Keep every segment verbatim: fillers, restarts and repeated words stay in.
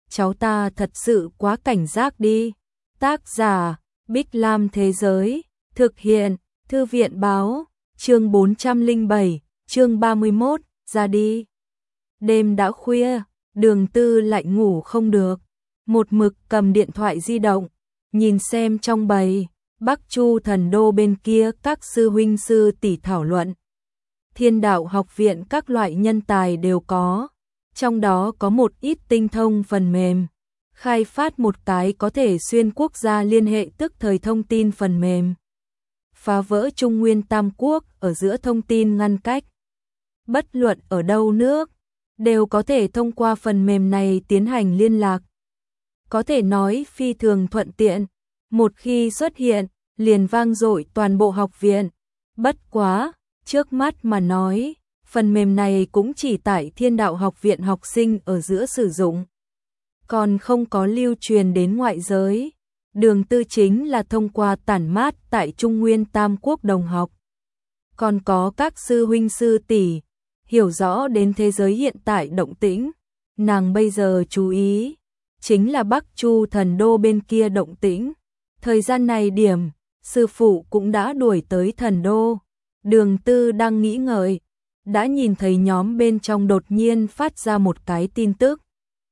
cháu ta thật sự quá cảnh giác đi. Tác giả, Bích Lam Thế Giới, thực hiện, Thư viện Báo, chương bốn trăm lẻ bảy, chương ba mươi mốt, ra đi. Đêm đã khuya, Đường Tư lại ngủ không được, một mực cầm điện thoại di động, nhìn xem trong bầy, Bắc Chu Thần Đô bên kia các sư huynh sư tỷ thảo luận. Thiên Đạo học viện các loại nhân tài đều có, trong đó có một ít tinh thông phần mềm, khai phát một cái có thể xuyên quốc gia liên hệ tức thời thông tin phần mềm, phá vỡ Trung Nguyên Tam Quốc ở giữa thông tin ngăn cách. Bất luận ở đâu nước, đều có thể thông qua phần mềm này tiến hành liên lạc. Có thể nói phi thường thuận tiện, một khi xuất hiện, liền vang dội toàn bộ học viện. Bất quá, trước mắt mà nói, phần mềm này cũng chỉ tại Thiên Đạo học viện học sinh ở giữa sử dụng, còn không có lưu truyền đến ngoại giới. Đường Tư chính là thông qua tản mát tại Trung Nguyên Tam Quốc đồng học, còn có các sư huynh sư tỷ, hiểu rõ đến thế giới hiện tại động tĩnh. Nàng bây giờ chú ý chính là Bắc Chu Thần Đô bên kia động tĩnh. Thời gian này điểm, sư phụ cũng đã đuổi tới Thần Đô. Đường Tư đang nghĩ ngợi, đã nhìn thấy nhóm bên trong đột nhiên phát ra một cái tin tức.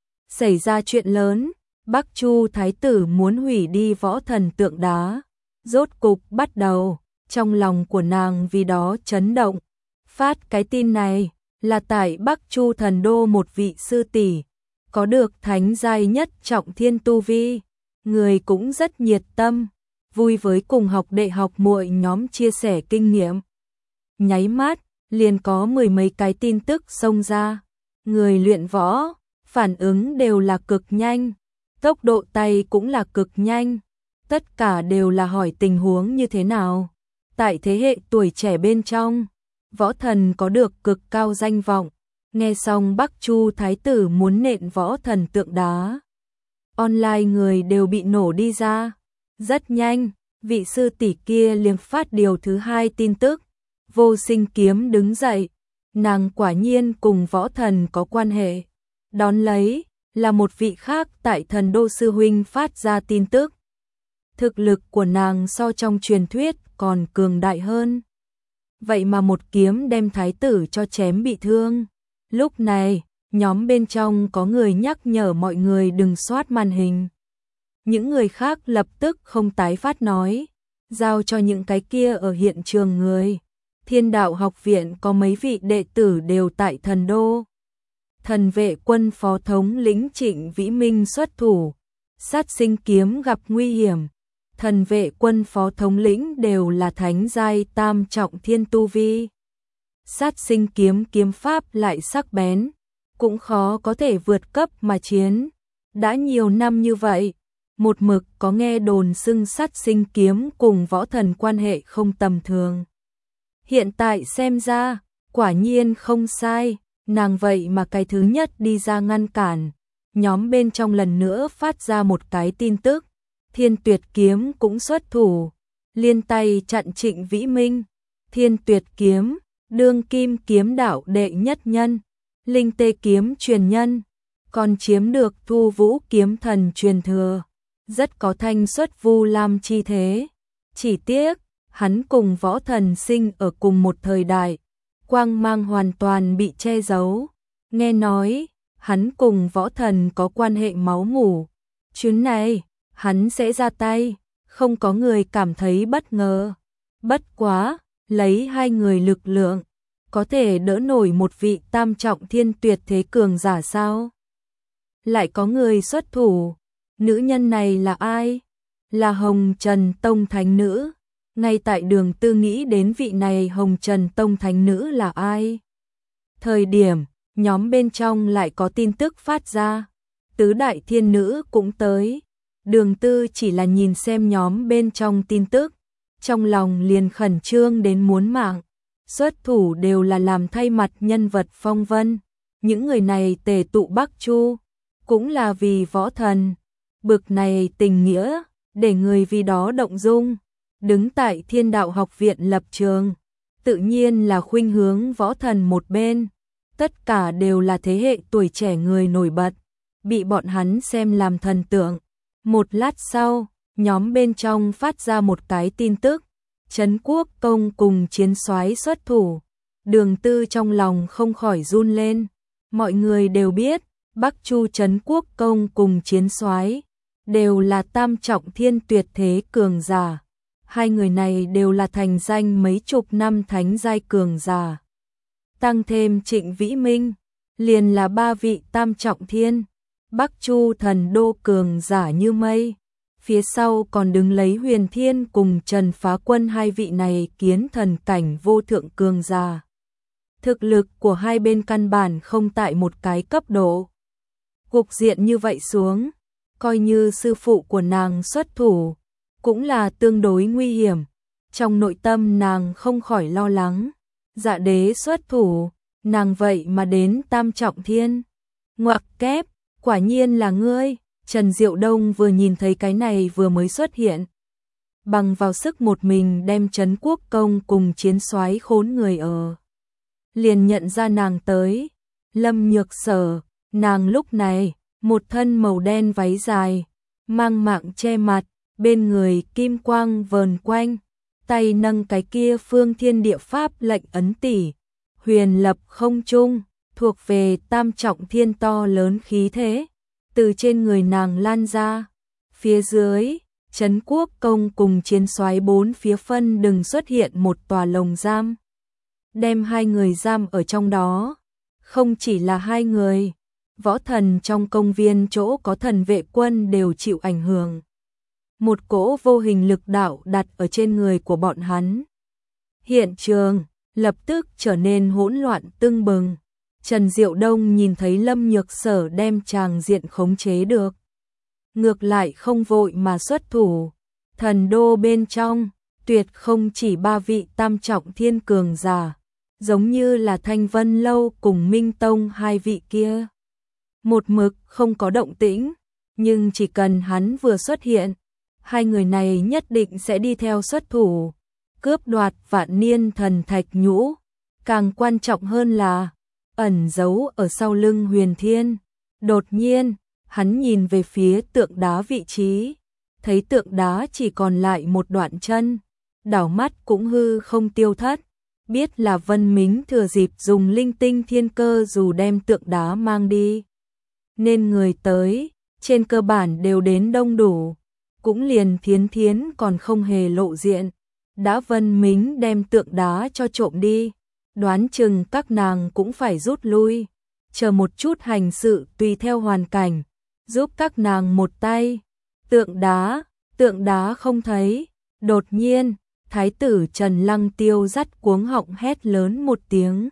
Xảy ra chuyện lớn, Bắc Chu Thái tử muốn hủy đi võ thần tượng đá. Rốt cục bắt đầu, trong lòng của nàng vì đó chấn động. Phát cái tin này là tại Bắc Chu Thần Đô một vị sư tỷ, có được thánh giai nhất trọng thiên tu vi, người cũng rất nhiệt tâm, vui với cùng học đệ học muội nhóm chia sẻ kinh nghiệm. Nháy mắt, liền có mười mấy cái tin tức xông ra. Người luyện võ, phản ứng đều là cực nhanh, tốc độ tay cũng là cực nhanh, tất cả đều là hỏi tình huống như thế nào. Tại thế hệ tuổi trẻ bên trong, võ thần có được cực cao danh vọng. Nghe xong Bắc Chu Thái tử muốn nện võ thần tượng đá, online người đều bị nổ đi ra. Rất nhanh, vị sư tỷ kia liền phát điều thứ hai tin tức. Vô Sinh Kiếm đứng dậy, nàng quả nhiên cùng võ thần có quan hệ. Đón lấy là một vị khác tại Thần Đô sư huynh phát ra tin tức. Thực lực của nàng so trong truyền thuyết còn cường đại hơn. Vậy mà một kiếm đem thái tử cho chém bị thương. Lúc này, nhóm bên trong có người nhắc nhở mọi người đừng soát màn hình. Những người khác lập tức không tái phát nói, giao cho những cái kia ở hiện trường người. Thiên Đạo học viện có mấy vị đệ tử đều tại Thần Đô. Thần vệ quân phó thống lĩnh Trịnh Vĩ Minh xuất thủ, sát sinh kiếm gặp nguy hiểm. Thần vệ quân phó thống lĩnh đều là thánh giai tam trọng thiên tu vi. Sát sinh kiếm kiếm pháp lại sắc bén, cũng khó có thể vượt cấp mà chiến. Đã nhiều năm như vậy, một mực có nghe đồn xưng sát sinh kiếm cùng võ thần quan hệ không tầm thường. Hiện tại xem ra, quả nhiên không sai, nàng vậy mà cái thứ nhất đi ra ngăn cản. Nhóm bên trong lần nữa phát ra một cái tin tức, Thiên Tuyệt kiếm cũng xuất thủ, liên tay chặn Trịnh Vĩ Minh. Thiên Tuyệt kiếm, đương kim kiếm đạo đệ nhất nhân, linh tê kiếm truyền nhân, còn chiếm được Thu Vũ kiếm thần truyền thừa, rất có thanh xuất Vu Lam chi thế. Chỉ tiếc, hắn cùng võ thần sinh ở cùng một thời đại, quang mang hoàn toàn bị che giấu. Nghe nói, hắn cùng võ thần có quan hệ máu mủ. Chuyến này, hắn sẽ ra tay, không có người cảm thấy bất ngờ. Bất quá, lấy hai người lực lượng, có thể đỡ nổi một vị tam trọng thiên tuyệt thế cường giả sao? Lại có người xuất thủ, nữ nhân này là ai? Là Hồng Trần Tông Thánh Nữ. Ngay tại Đường Tư nghĩ đến vị này Hồng Trần Tông Thánh Nữ là ai. Thời điểm, nhóm bên trong lại có tin tức phát ra, tứ đại thiên nữ cũng tới. Đường Tư chỉ là nhìn xem nhóm bên trong tin tức, trong lòng liền khẩn trương đến muốn mạng. Xuất thủ đều là làm thay mặt nhân vật phong vân. Những người này tề tụ Bắc Chu, cũng là vì võ thần. Bực này tình nghĩa, để người vì đó động dung. Đứng tại Thiên Đạo học viện lập trường, tự nhiên là khuynh hướng võ thần một bên. Tất cả đều là thế hệ tuổi trẻ người nổi bật. bị bọn hắn xem làm thần tượng. Một lát sau, nhóm bên trong phát ra một cái tin tức, Trấn Quốc Công cùng chiến soái xuất thủ. Đường Tư trong lòng không khỏi run lên. Mọi người đều biết, Bắc Chu Trấn Quốc Công cùng chiến soái đều là tam trọng thiên tuyệt thế cường giả. Hai người này đều là thành danh mấy chục năm thánh giai cường giả. Tăng thêm Trịnh Vĩ Minh, liền là ba vị tam trọng thiên. Bắc Chu thần đô cường giả như mây. Phía sau còn đứng lấy Huyền Thiên cùng Trần Phá Quân, hai vị này kiến thần cảnh vô thượng cường giả. Thực lực của hai bên căn bản không tại một cái cấp độ. Cục diện như vậy xuống, coi như sư phụ của nàng xuất thủ, cũng là tương đối nguy hiểm. Trong nội tâm nàng không khỏi lo lắng. Dạ đế xuất thủ, nàng vậy mà đến tam trọng thiên. Ngoặc kép, quả nhiên là ngươi. Trần Diệu Đông vừa nhìn thấy cái này vừa mới xuất hiện, bằng vào sức một mình đem Trấn Quốc Công cùng chiến soái khốn người ở. Liền nhận ra nàng tới, Lâm Nhược Sở, nàng lúc này, một thân màu đen váy dài, mang mạng che mặt, bên người kim quang vờn quanh, tay nâng cái kia phương thiên địa pháp lệnh ấn tỷ, huyền lập không trung, thuộc về tam trọng thiên to lớn khí thế. Từ trên người nàng lan ra, phía dưới, Trấn Quốc Công cùng chiến soái bốn phía phân đừng xuất hiện một tòa lồng giam, đem hai người giam ở trong đó. Không chỉ là hai người, võ thần trong công viên chỗ có thần vệ quân đều chịu ảnh hưởng. Một cỗ vô hình lực đạo đặt ở trên người của bọn hắn. Hiện trường lập tức trở nên hỗn loạn tưng bừng. Trần Diệu Đông nhìn thấy Lâm Nhược Sở đem tràng diện khống chế được, ngược lại không vội mà xuất thủ. Thần đô bên trong, tuyệt không chỉ ba vị tam trọng thiên cường giả, giống như là Thanh Vân Lâu cùng Minh Tông hai vị kia. Một mực không có động tĩnh, nhưng chỉ cần hắn vừa xuất hiện, hai người này nhất định sẽ đi theo xuất thủ, cướp đoạt vạn niên thần thạch nhũ. Càng quan trọng hơn là ẩn giấu ở sau lưng Huyền Thiên. Đột nhiên, hắn nhìn về phía tượng đá vị trí, thấy tượng đá chỉ còn lại một đoạn chân, đảo mắt cũng hư không tiêu thất, biết là Vân Mính thừa dịp dùng linh tinh thiên cơ dù đem tượng đá mang đi. Nên người tới, trên cơ bản đều đến đông đủ, cũng liền Thiến Thiến còn không hề lộ diện, đã Vân Mính đem tượng đá cho trộm đi. Đoán chừng các nàng cũng phải rút lui, chờ một chút hành sự tùy theo hoàn cảnh, giúp các nàng một tay. Tượng đá, tượng đá không thấy. Đột nhiên, Thái tử Trần Lăng Tiêu dắt cuống họng hét lớn một tiếng.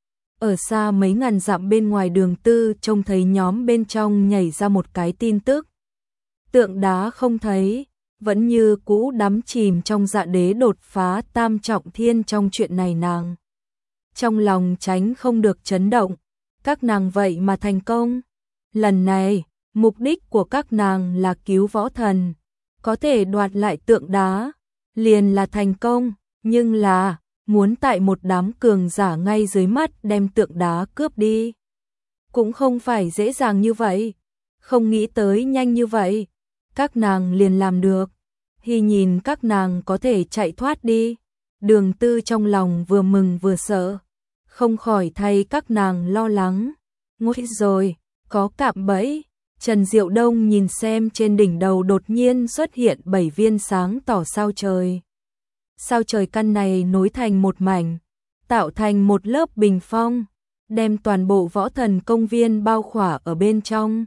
Ở xa mấy ngàn dặm bên ngoài Đường Tư trông thấy nhóm bên trong nhảy ra một cái tin tức. Tượng đá không thấy, vẫn như cũ đắm chìm trong dạ đế đột phá tam trọng thiên trong chuyện này nàng. Trong lòng tránh không được chấn động, các nàng vậy mà thành công. Lần này, mục đích của các nàng là cứu võ thần, có thể đoạt lại tượng đá, liền là thành công, nhưng là, muốn tại một đám cường giả ngay dưới mắt đem tượng đá cướp đi. Cũng không phải dễ dàng như vậy, không nghĩ tới nhanh như vậy, các nàng liền làm được. Khi nhìn các nàng có thể chạy thoát đi, Đường Tư trong lòng vừa mừng vừa sợ, không khỏi thay các nàng lo lắng. Ngôi rồi, có cạm bẫy. Trần Diệu Đông nhìn xem trên đỉnh đầu đột nhiên xuất hiện bảy viên sáng tỏ sao trời. Sao trời căn này nối thành một mảnh, tạo thành một lớp bình phong, đem toàn bộ võ thần công viên bao khỏa ở bên trong.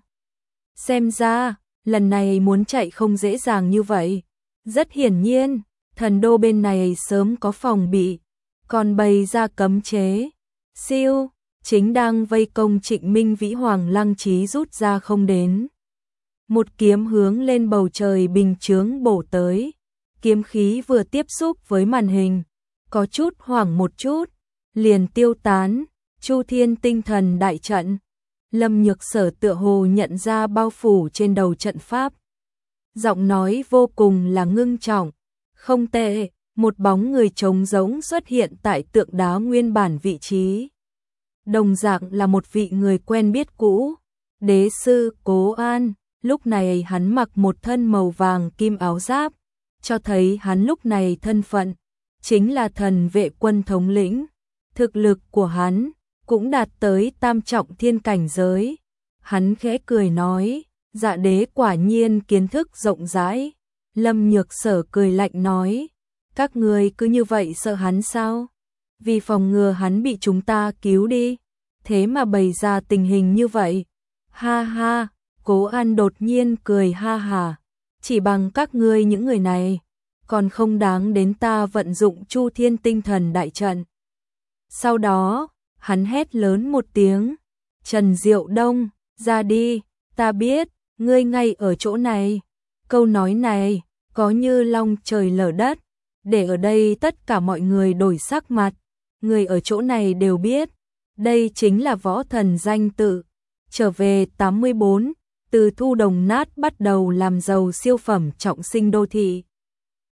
Xem ra, lần này muốn chạy không dễ dàng như vậy. Rất hiển nhiên, thần đô bên này sớm có phòng bị, còn bày ra cấm chế. Siêu, chính đang vây công Trịnh Minh Vĩ Hoàng Lăng Trí rút ra không đến. Một kiếm hướng lên bầu trời bình chướng bổ tới. Kiếm khí vừa tiếp xúc với màn hình, có chút hoảng một chút, liền tiêu tán. Chu Thiên tinh thần đại trận. Lâm Nhược Sở tựa hồ nhận ra bao phủ trên đầu trận pháp. Giọng nói vô cùng là ngưng trọng. Không tệ, một bóng người trống rỗng xuất hiện tại tượng đá nguyên bản vị trí. Đồng dạng là một vị người quen biết cũ. Đế sư Cố An, lúc này hắn mặc một thân màu vàng kim áo giáp, cho thấy hắn lúc này thân phận chính là thần vệ quân thống lĩnh. Thực lực của hắn cũng đạt tới tam trọng thiên cảnh giới. Hắn khẽ cười nói, Dạ đế quả nhiên kiến thức rộng rãi. Lâm Nhược Sở cười lạnh nói, các ngươi cứ như vậy sợ hắn sao? Vì phòng ngừa hắn bị chúng ta cứu đi, thế mà bày ra tình hình như vậy. Ha ha, Cố An đột nhiên cười ha hà, chỉ bằng các ngươi những người này, còn không đáng đến ta vận dụng Chu Thiên Tinh Thần đại trận. Sau đó, hắn hét lớn một tiếng, Trần Diệu Đông, ra đi, ta biết, ngươi ngay ở chỗ này. Câu nói này, có như long trời lở đất, để ở đây tất cả mọi người đổi sắc mặt. Người ở chỗ này đều biết, đây chính là võ thần danh tự. Trở về tám mươi bốn, từ thu đồng nát bắt đầu làm giàu siêu phẩm trọng sinh đô thị.